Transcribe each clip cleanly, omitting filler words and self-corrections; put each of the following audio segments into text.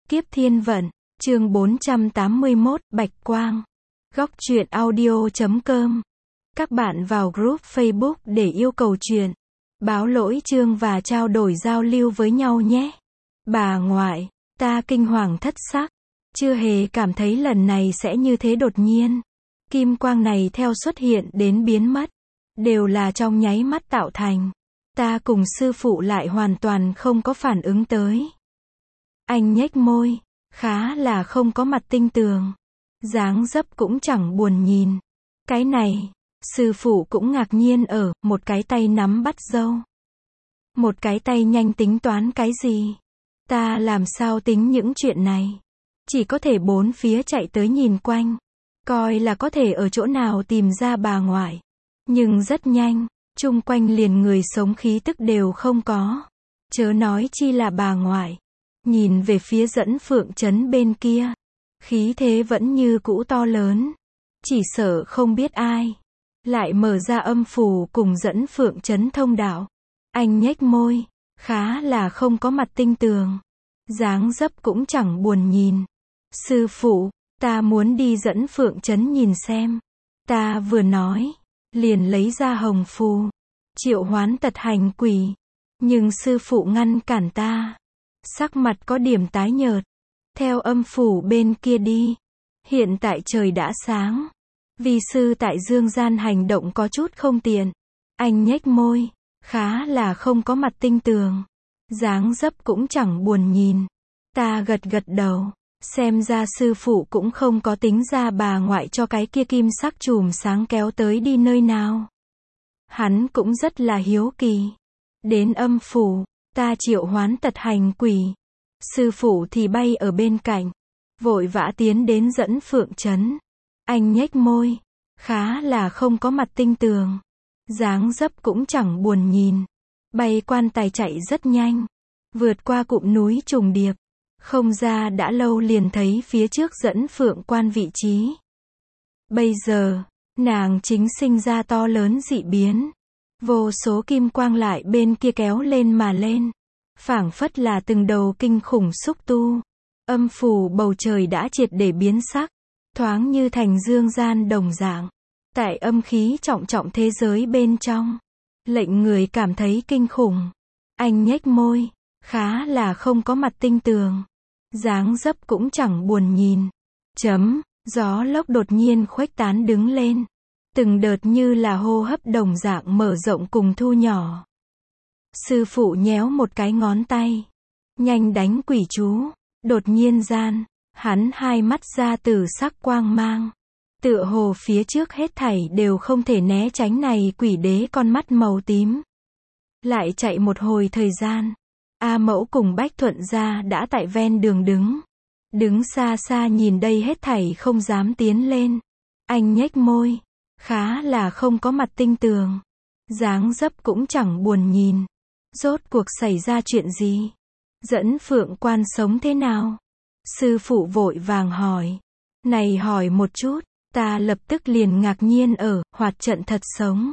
Kiếp Thiên Vận, chương 481, Bạch Quang. Góc truyện audio.com. Các bạn vào group Facebook để yêu cầu truyện, báo lỗi chương và trao đổi giao lưu với nhau nhé. Bà ngoại, ta kinh hoàng thất sắc. Chưa hề cảm thấy lần này sẽ như thế đột nhiên. Kim quang này theo xuất hiện đến biến mất, đều là trong nháy mắt tạo thành. Ta cùng sư phụ lại hoàn toàn không có phản ứng tới. Anh nhếch môi, khá là không có mặt tinh tường. Dáng dấp cũng chẳng buồn nhìn. Cái này, sư phụ cũng ngạc nhiên ở, một cái tay nắm bắt râu. Một cái tay nhanh tính toán cái gì? Ta làm sao tính những chuyện này? Chỉ có thể bốn phía chạy tới nhìn quanh. Coi là có thể ở chỗ nào tìm ra bà ngoại. Nhưng rất nhanh, chung quanh liền người sống khí tức đều không có. Chớ nói chi là bà ngoại. Nhìn về phía Dẫn Phượng Trấn bên kia, khí thế vẫn như cũ to lớn. Chỉ sợ không biết ai lại mở ra âm phù cùng Dẫn Phượng Trấn thông đạo. Anh nhếch môi, khá là không có mặt tinh tường. Dáng dấp cũng chẳng buồn nhìn. Sư phụ, ta muốn đi Dẫn Phượng Trấn nhìn xem. Ta vừa nói, liền lấy ra hồng phù, triệu hoán tật hành quỷ. Nhưng sư phụ ngăn cản ta. Sắc mặt có điểm tái nhợt. Theo âm phủ bên kia đi. Hiện tại trời đã sáng. Vi sư tại dương gian hành động có chút không tiện. Anh nhếch môi, khá là không có mặt tinh tường. Dáng dấp cũng chẳng buồn nhìn. Ta gật gật đầu. Xem ra sư phụ cũng không có tính ra bà ngoại cho cái kia kim sắc chùm sáng kéo tới đi nơi nào. Hắn cũng rất là hiếu kỳ. Đến âm phủ, ta triệu hoán tật hành quỷ. Sư phụ thì bay ở bên cạnh, vội vã tiến đến Dẫn Phượng Trấn. Anh nhếch môi, khá là không có mặt tinh tường. Dáng dấp cũng chẳng buồn nhìn. Bay quan tài chạy rất nhanh, vượt qua cụm núi trùng điệp. Không ra đã lâu liền thấy phía trước Dẫn Phượng quan vị trí. Bây giờ, nàng chính sinh ra to lớn dị biến. Vô số kim quang lại bên kia kéo lên mà lên. Phảng phất là từng đầu kinh khủng xúc tu. Âm phủ bầu trời đã triệt để biến sắc. Thoáng như thành dương gian đồng dạng. Tại âm khí trọng trọng thế giới bên trong. Lệnh người cảm thấy kinh khủng. Anh nhếch môi, khá là không có mặt tinh tường. Dáng dấp cũng chẳng buồn nhìn. Gió lốc đột nhiên khuếch tán đứng lên. Từng đợt như là hô hấp đồng dạng mở rộng cùng thu nhỏ. Sư phụ nhéo một cái ngón tay. Nhanh đánh quỷ chú. Đột nhiên gian, hắn hai mắt ra từ sắc quang mang. Tựa hồ phía trước hết thảy đều không thể né tránh này quỷ đế con mắt màu tím. Lại chạy một hồi thời gian. A Mẫu cùng Bách Thuận gia đã tại ven đường đứng. Đứng xa xa nhìn đây hết thảy không dám tiến lên. Anh nhếch môi. Khá là không có mặt tinh tường. Dáng dấp cũng chẳng buồn nhìn. Rốt cuộc xảy ra chuyện gì? Dẫn Phượng quan sống thế nào? Sư phụ vội vàng hỏi. Này hỏi một chút, ta lập tức liền ngạc nhiên ở, hoạt trận thật sống.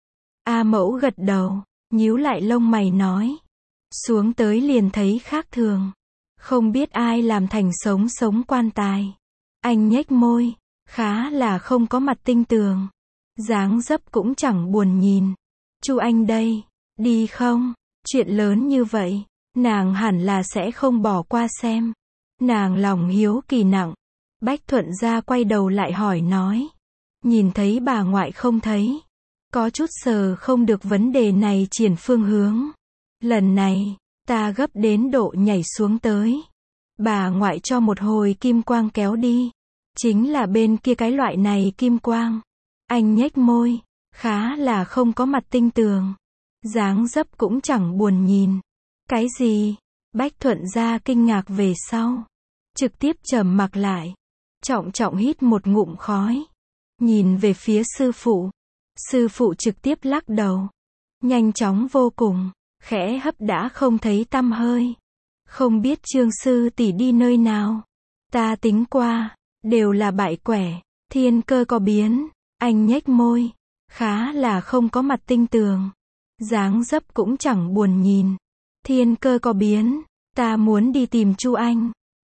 A Mẫu gật đầu, nhíu lại lông mày nói. Xuống tới liền thấy khác thường. Không biết ai làm thành sống quan tài. Anh nhếch môi, khá là không có mặt tinh tường. Dáng dấp cũng chẳng buồn nhìn. Chu Anh đây, đi không? Chuyện lớn như vậy, nàng hẳn là sẽ không bỏ qua xem. Nàng lòng hiếu kỳ nặng. Bách Thuận gia quay đầu lại hỏi nói. Nhìn thấy bà ngoại không thấy. Có chút sờ không được vấn đề này triển phương hướng. Lần này, ta gấp đến độ nhảy xuống tới. Bà ngoại cho một hồi kim quang kéo đi. Chính là bên kia cái loại này kim quang. Anh nhếch môi, khá là không có mặt tinh tường. Dáng dấp cũng chẳng buồn nhìn. Cái gì? Bách Thuận gia kinh ngạc về sau. Trực tiếp trầm mặc lại. Trọng trọng hít một ngụm khói. Nhìn về phía sư phụ. Sư phụ trực tiếp lắc đầu. Nhanh chóng vô cùng. Khẽ hấp đã không thấy tăm hơi. Không biết Trương sư tỷ đi nơi nào. Ta tính qua. Đều là bại quẻ. Thiên cơ có biến. Anh nhếch môi. Khá là không có mặt tinh tường. Dáng dấp cũng chẳng buồn nhìn. Thiên cơ có biến. Ta muốn đi tìm Chu Anh.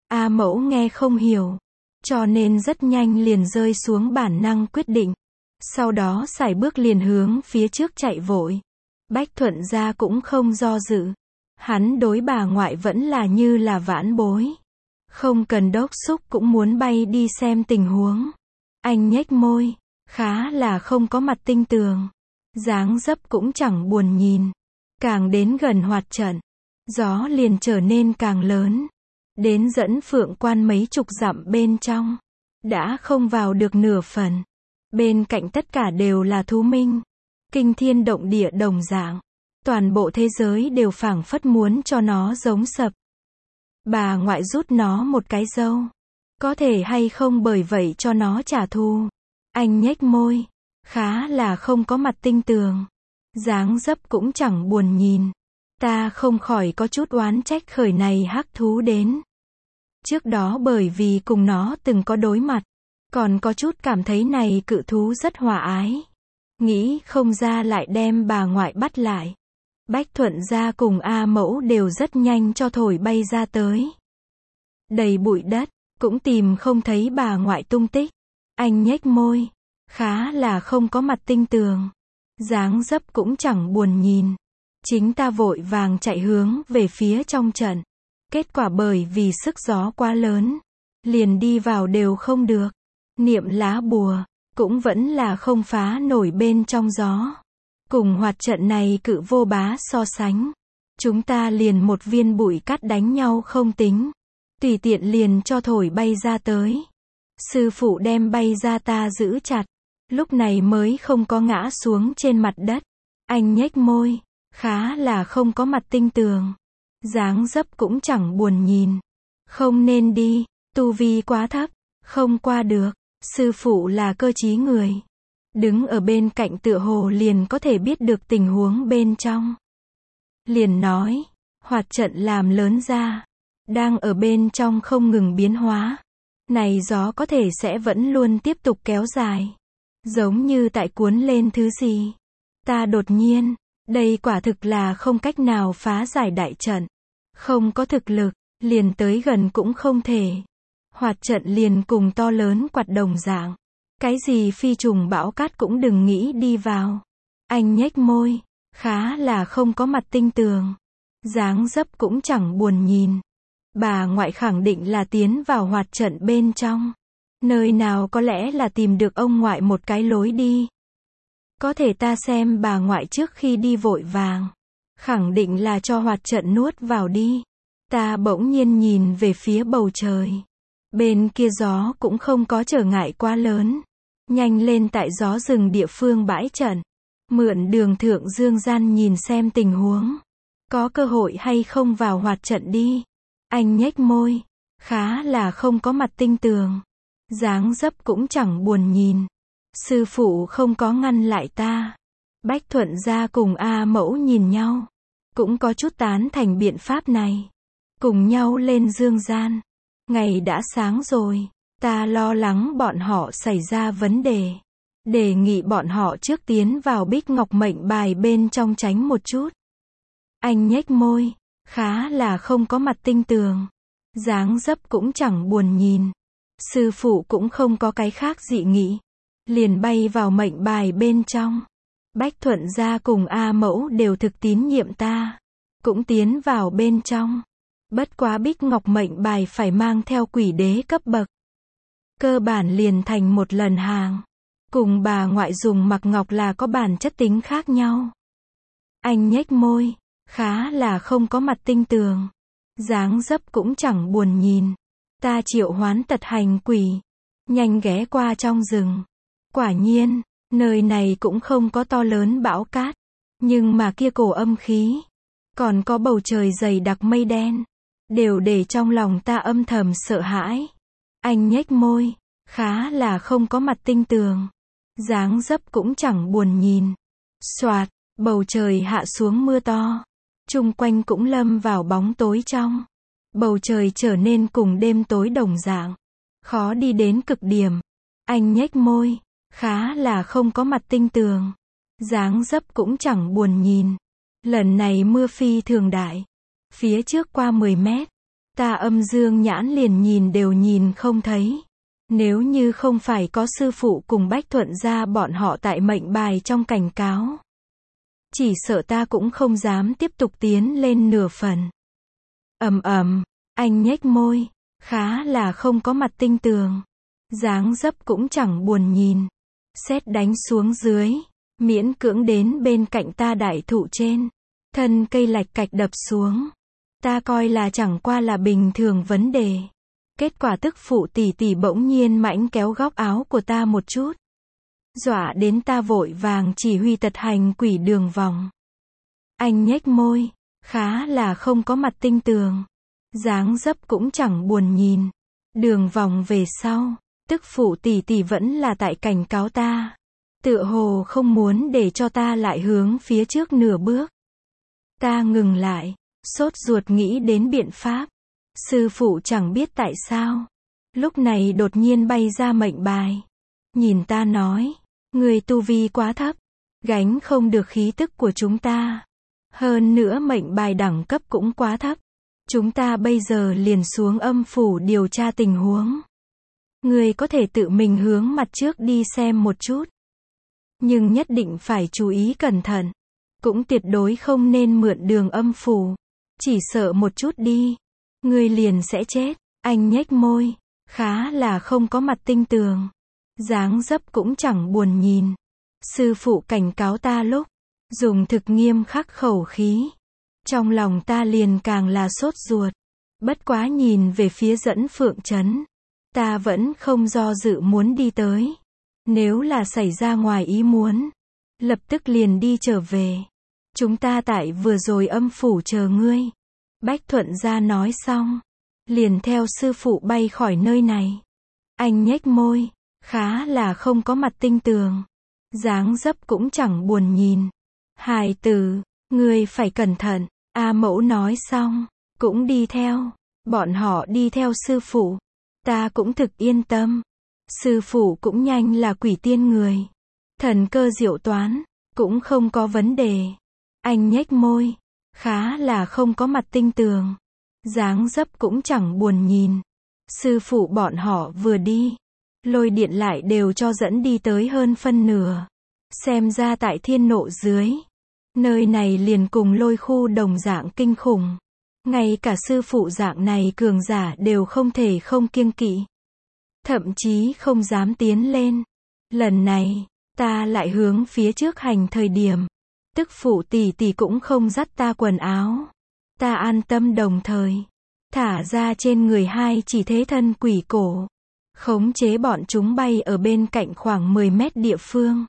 A Mẫu nghe không hiểu, cho nên rất nhanh liền rơi xuống bản năng quyết định. Sau đó sải bước liền hướng phía trước chạy vội. Bách Thuận gia cũng không do dự. Hắn đối bà ngoại vẫn là như là vãn bối. Không cần đốc xúc cũng muốn bay đi xem tình huống. Anh nhếch môi, khá là không có mặt tinh tường. Dáng dấp cũng chẳng buồn nhìn. Càng đến gần hoạt trận, gió liền trở nên càng lớn. Đến dẫn Phượng Quan mấy chục dặm bên trong, đã không vào được nửa phần. Bên cạnh tất cả đều là thú minh, kinh thiên động địa đồng dạng. Toàn bộ thế giới đều phảng phất muốn cho nó giống sập. Bà ngoại rút nó một cái râu. Có thể hay không bởi vậy cho nó trả thù. Anh nhếch môi, khá là không có mặt tinh tường. Dáng dấp cũng chẳng buồn nhìn. Ta không khỏi có chút oán trách khởi này hắc thú đến. Trước đó bởi vì cùng nó từng có đối mặt, còn có chút cảm thấy này cự thú rất hòa ái. Nghĩ không ra lại đem bà ngoại bắt lại. Bách Thuận gia cùng A Mẫu đều rất nhanh cho thổi bay ra tới. Đầy bụi đất, cũng tìm không thấy bà ngoại tung tích. Anh nhếch môi, khá là không có mặt tinh tường. Dáng dấp cũng chẳng buồn nhìn. Chính ta vội vàng chạy hướng về phía trong trận. Kết quả bởi vì sức gió quá lớn, liền đi vào đều không được. Niệm lá bùa, cũng vẫn là không phá nổi bên trong gió. Cùng hoạt trận này cự vô bá so sánh. Chúng ta liền một viên bụi cát đánh nhau không tính. Tùy tiện liền cho thổi bay ra tới. Sư phụ đem bay ra ta giữ chặt. Lúc này mới không có ngã xuống trên mặt đất. Anh nhếch môi, khá là không có mặt tinh tường. Dáng dấp cũng chẳng buồn nhìn. Không nên đi, tu vi quá thấp, không qua được. Sư phụ là cơ trí người. Đứng ở bên cạnh tựa hồ liền có thể biết được tình huống bên trong. Liền nói, hoạt trận làm lớn ra. Đang ở bên trong không ngừng biến hóa. Này gió có thể sẽ vẫn luôn tiếp tục kéo dài. Giống như tại cuốn lên thứ gì. Ta đột nhiên, đây quả thực là không cách nào phá giải đại trận. Không có thực lực, liền tới gần cũng không thể. Hoạt trận liền cùng to lớn quạt đồng dạng. Cái gì phi trùng bão cát cũng đừng nghĩ đi vào. Anh nhếch môi, khá là không có mặt tinh tường. Dáng dấp cũng chẳng buồn nhìn. Bà ngoại khẳng định là tiến vào hoạt trận bên trong. Nơi nào có lẽ là tìm được ông ngoại một cái lối đi. Có thể ta xem bà ngoại trước khi đi vội vàng. Khẳng định là cho hoạt trận nuốt vào đi. Ta bỗng nhiên nhìn về phía bầu trời. Bên kia gió cũng không có trở ngại quá lớn. Nhanh lên tại gió rừng địa phương bãi trận. Mượn đường thượng dương gian nhìn xem tình huống. Có cơ hội hay không vào hoạt trận đi. Anh nhếch môi. Khá là không có mặt tinh tường. Dáng dấp cũng chẳng buồn nhìn. Sư phụ không có ngăn lại ta. Bách Thuận gia cùng A Mẫu nhìn nhau. Cũng có chút tán thành biện pháp này. Cùng nhau lên dương gian. Ngày đã sáng rồi. Ta lo lắng bọn họ xảy ra vấn đề. Đề nghị bọn họ trước tiến vào Bích Ngọc mệnh bài bên trong tránh một chút. Anh nhếch môi. Khá là không có mặt tinh tường. Dáng dấp cũng chẳng buồn nhìn. Sư phụ cũng không có cái khác dị nghị. Liền bay vào mệnh bài bên trong. Bách Thuận gia cùng A Mẫu đều thực tín nhiệm ta. Cũng tiến vào bên trong. Bất quá Bích Ngọc mệnh bài phải mang theo quỷ đế cấp bậc. Cơ bản liền thành một lần hàng. Cùng bà ngoại dùng mặc ngọc là có bản chất tính khác nhau. Anh nhếch môi. Khá là không có mặt tinh tường. Dáng dấp cũng chẳng buồn nhìn. Ta triệu hoán tật hành quỷ. Nhanh ghé qua trong rừng. Quả nhiên, nơi này cũng không có to lớn bão cát. Nhưng mà kia cổ âm khí. Còn có bầu trời dày đặc mây đen. Đều để trong lòng ta âm thầm sợ hãi. Anh nhếch môi. Khá là không có mặt tinh tường. Dáng dấp cũng chẳng buồn nhìn. Soạt, bầu trời hạ xuống mưa to. Chung quanh cũng lâm vào bóng tối trong. Bầu trời trở nên cùng đêm tối đồng dạng. Khó đi đến cực điểm. Anh nhếch môi. Khá là không có mặt tinh tường. Dáng dấp cũng chẳng buồn nhìn. Lần này mưa phi thường đại. Phía trước qua 10 mét. Ta âm dương nhãn liền nhìn đều nhìn không thấy. Nếu như không phải có sư phụ cùng Bách Thuận gia bọn họ tại mệnh bài trong cảnh cáo, chỉ sợ ta cũng không dám tiếp tục tiến lên nửa phần. Anh nhếch môi, khá là không có mặt tinh tường. Dáng dấp cũng chẳng buồn nhìn. Sét đánh xuống dưới, miễn cưỡng đến bên cạnh ta đại thụ trên. Thân cây lạch cạch đập xuống. Ta coi là chẳng qua là bình thường vấn đề. Kết quả tức phụ tỷ tỷ bỗng nhiên mãnh kéo góc áo của ta một chút. Dọa đến ta vội vàng chỉ huy tật hành quỷ đường vòng. Anh nhếch môi, khá là không có mặt tinh tường. Dáng dấp cũng chẳng buồn nhìn. Đường vòng về sau, tức phụ tỷ tỷ vẫn là tại cảnh cáo ta. Tựa hồ không muốn để cho ta lại hướng phía trước nửa bước. Ta ngừng lại, sốt ruột nghĩ đến biện pháp. Sư phụ chẳng biết tại sao. Lúc này đột nhiên bay ra mệnh bài. Nhìn ta nói, người tu vi quá thấp. Gánh không được khí tức của chúng ta. Hơn nữa mệnh bài đẳng cấp cũng quá thấp. Chúng ta bây giờ liền xuống âm phủ điều tra tình huống. Người có thể tự mình hướng mặt trước đi xem một chút. Nhưng nhất định phải chú ý cẩn thận. Cũng tuyệt đối không nên mượn đường âm phủ. Chỉ sợ một chút đi. Người liền sẽ chết. Anh nhếch môi. Khá là không có mặt tinh tường. Dáng dấp cũng chẳng buồn nhìn. Sư phụ cảnh cáo ta lúc. Dùng thực nghiêm khắc khẩu khí. Trong lòng ta liền càng là sốt ruột. Bất quá nhìn về phía dẫn phượng trấn. Ta vẫn không do dự muốn đi tới. Nếu là xảy ra ngoài ý muốn. Lập tức liền đi trở về. Chúng ta tại vừa rồi âm phủ chờ ngươi. Bách Thuận gia nói xong. Liền theo sư phụ bay khỏi nơi này. Anh nhếch môi. Khá là không có mặt tinh tường. Dáng dấp cũng chẳng buồn nhìn. Hài tử, ngươi phải cẩn thận. A mẫu nói xong. Cũng đi theo. Bọn họ đi theo sư phụ. Ta cũng thực yên tâm. Sư phụ cũng nhanh là quỷ tiên người. Thần cơ diệu toán. Cũng không có vấn đề. Anh nhếch môi. Khá là không có mặt tinh tường. Dáng dấp cũng chẳng buồn nhìn. Sư phụ bọn họ vừa đi. Lôi điện lại đều cho dẫn đi tới hơn phân nửa. Xem ra tại thiên nộ dưới. Nơi này liền cùng lôi khu đồng dạng kinh khủng. Ngay cả sư phụ dạng này cường giả đều không thể không kiêng kỵ. Thậm chí không dám tiến lên. Lần này, ta lại hướng phía trước hành thời điểm. Tức phụ tỷ tỷ cũng không dắt ta quần áo. Ta an tâm đồng thời. Thả ra trên người hai chỉ thế thân quỷ cổ. Khống chế bọn chúng bay ở bên cạnh khoảng 10 mét địa phương.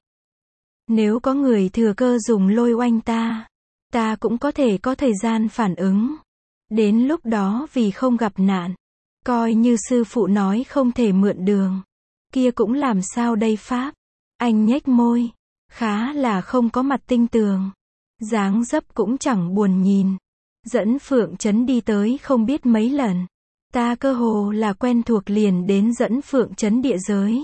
Nếu có người thừa cơ dùng lôi oanh ta. Ta cũng có thể có thời gian phản ứng. Đến lúc đó vì không gặp nạn. Coi như sư phụ nói không thể mượn đường. Kia cũng làm sao đây pháp. Anh nhếch môi. Khá là không có mặt tinh tường. Dáng dấp cũng chẳng buồn nhìn. Dẫn phượng trấn đi tới không biết mấy lần. Ta cơ hồ là quen thuộc liền đến dẫn phượng trấn địa giới.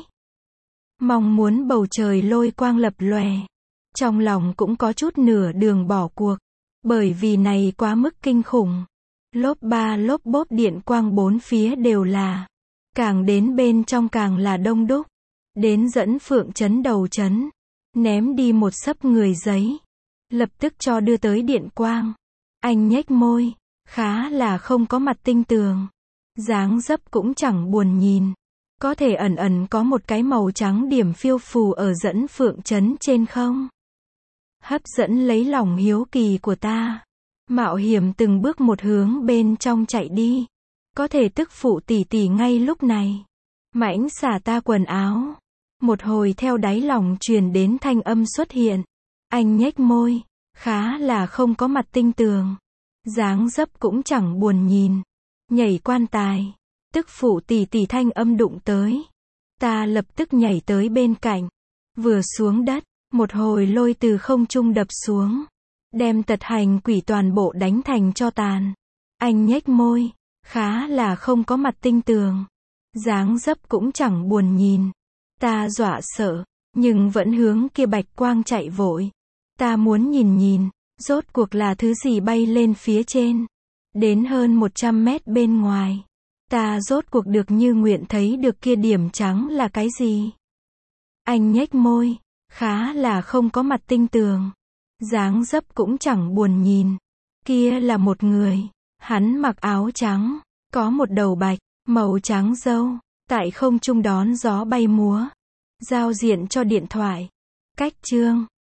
Mong muốn bầu trời lôi quang lập lòe. Trong lòng cũng có chút nửa đường bỏ cuộc. Bởi vì này quá mức kinh khủng. Lốp ba lốp bốp điện quang bốn phía đều là. Càng đến bên trong càng là đông đúc. Đến dẫn phượng trấn đầu trấn. Ném đi một xấp người giấy. Lập tức cho đưa tới điện quang. Anh nhếch môi. Khá là không có mặt tinh tường. Dáng dấp cũng chẳng buồn nhìn. Có thể ẩn ẩn có một cái màu trắng điểm phiêu phù ở dẫn phượng trấn trên không. Hấp dẫn lấy lòng hiếu kỳ của ta. Mạo hiểm từng bước một hướng bên trong chạy đi. Có thể tức phụ tỷ tỷ ngay lúc này. Mãnh xả ta quần áo. Một hồi theo đáy lòng truyền đến thanh âm xuất hiện. Anh nhếch môi. Khá là không có mặt tinh tường. Dáng dấp cũng chẳng buồn nhìn. Nhảy quan tài. Tức phụ tỷ tỷ thanh âm đụng tới. Ta lập tức nhảy tới bên cạnh. Vừa xuống đất. Một hồi lôi từ không trung đập xuống. Đem tật hành quỷ toàn bộ đánh thành cho tàn. Anh nhếch môi. Khá là không có mặt tinh tường. Dáng dấp cũng chẳng buồn nhìn. Ta dọa sợ. Nhưng vẫn hướng kia bạch quang chạy vội. Ta muốn nhìn nhìn. Rốt cuộc là thứ gì bay lên phía trên. Đến hơn 100 mét bên ngoài, ta rốt cuộc được như nguyện thấy được kia điểm trắng là cái gì. Anh nhếch môi, khá là không có mặt tinh tường. Dáng dấp cũng chẳng buồn nhìn. Kia là một người. Hắn mặc áo trắng, có một đầu bạch, màu trắng râu, tại không trung đón gió bay múa. Giao diện cho điện thoại. Cách chương